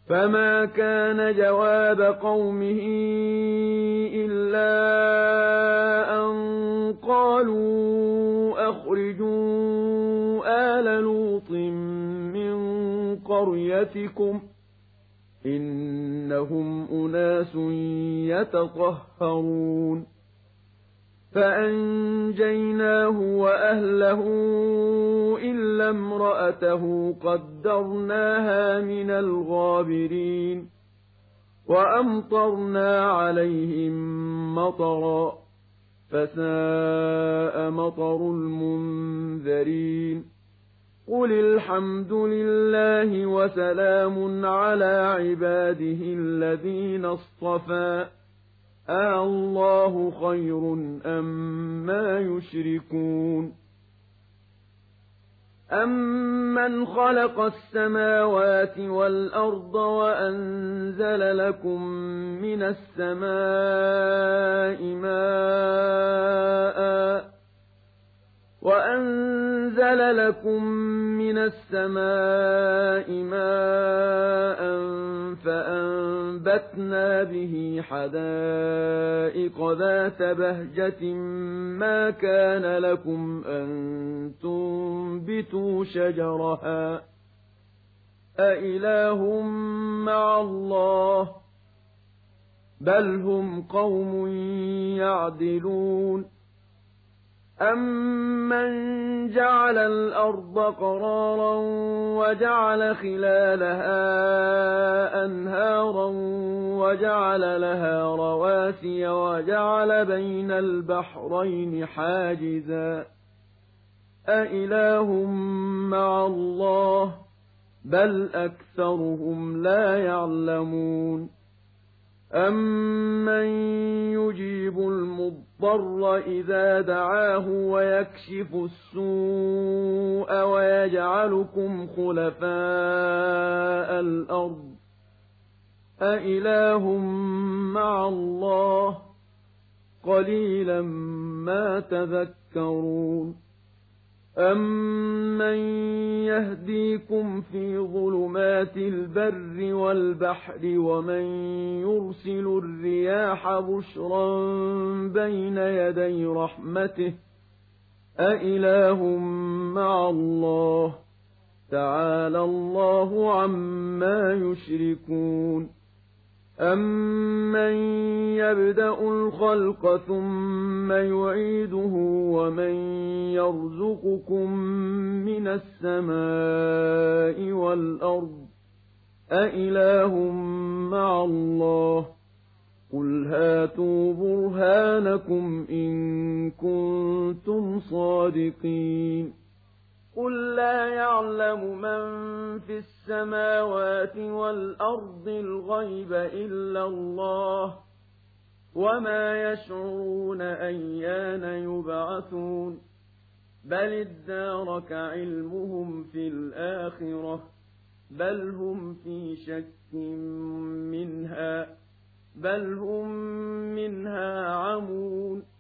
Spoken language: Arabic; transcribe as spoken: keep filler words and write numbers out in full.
فما كان جواب قومه إلا أن قالوا أخرجوا آل لوط من قريتكم إنهم أناس يتطهرون فأنجيناه وأهله إلا امرأته قدرناها من الغابرين وأمطرنا عليهم مطرا فساء مطر المنذرين قل الحمد لله وسلام على عباده الذين اصطفى أَاللَّهُ خَيْرٌ أَمَّا يُشْرِكُونَ أَمَّنْ خَلَقَ السَّمَاوَاتِ وَالْأَرْضَ وَأَنزَلَ لَكُم مِّنَ السَّمَاءِ مَاءً وَأَنزَلَ لَكُم مِّنَ السَّمَاءِ مَاءً فَأَنبَتْنَا بِهِ حَدَائِقَ ذَاتَ بَهْجَةٍ مَّا كَانَ لَكُمْ أَن تُنبِتُوا شَجَرَهَا أَإِلَٰهٌ مَّعَ اللَّهِ بَلْ هُمْ قَوْمٌ يَعْدِلُونَ أَمَّن جَعَلَ الْأَرْضَ قَرَارًا وَجَعَلَ خِلَالَهَا أَنْهَارًا وَجَعَلَ لَهَا رَوَاسِيَ وَجَعَلَ بَيْنَ الْبَحْرَيْنِ حَاجِزًا أَإِلَٰهٌ مَّعَ اللَّهِ بَلْ أَكْثَرُهُمْ لَا يَعْلَمُونَ أَمَّن يُجِيبُ الْمُضْطَرَّ إِذَا دَعَاهُ وَيَكْشِفُ السُّوءَ وَيَجْعَلُكُمْ خُلَفَاءَ الْأَرْضِ أَإِلَٰهٌ مَّعَ اللَّهِ قَلِيلًا مَّا تَذَكَّرُونَ أَمَّن يَهْدِيكُمْ فِي ظُلُمَاتِ الْبَرِّ وَالْبَحْرِ وَمَن يُرْسِلُ الرِّيَاحَ بُشْرًا بَيْنَ يَدَيْ رَحْمَتِهِ أَإِلَٰهٌ مَّعَ اللَّهِ تَعَالَى اللَّهُ عَمَّا يُشْرِكُونَ أَمَّن يَبْدَأُ الْخَلْقَ ثُمَّ يُعِيدُهُ وَمَن يَرْزُقُكُم مِّنَ السَّمَاءِ وَالْأَرْضِ أَإِلَٰهٌ مَّعَ اللَّهِ قُلْ هَاتُوا بُرْهَانَكُمْ إِن كُنتُمْ صَادِقِينَ قُل لَّا يَعْلَمُ مَن فِي السَّمَاوَاتِ وَالْأَرْضِ الْغَيْبَ إِلَّا اللَّهُ وَمَا يَشْعُرُونَ أَيَّانَ يُبْعَثُونَ بَلِ ادَّارَكَ عِلْمُهُمْ فِي الْآخِرَةِ بَلْ هُمْ فِي شَكٍّ مِّنْهَا بَلْ هُم مِّنْهَا عَمُونَ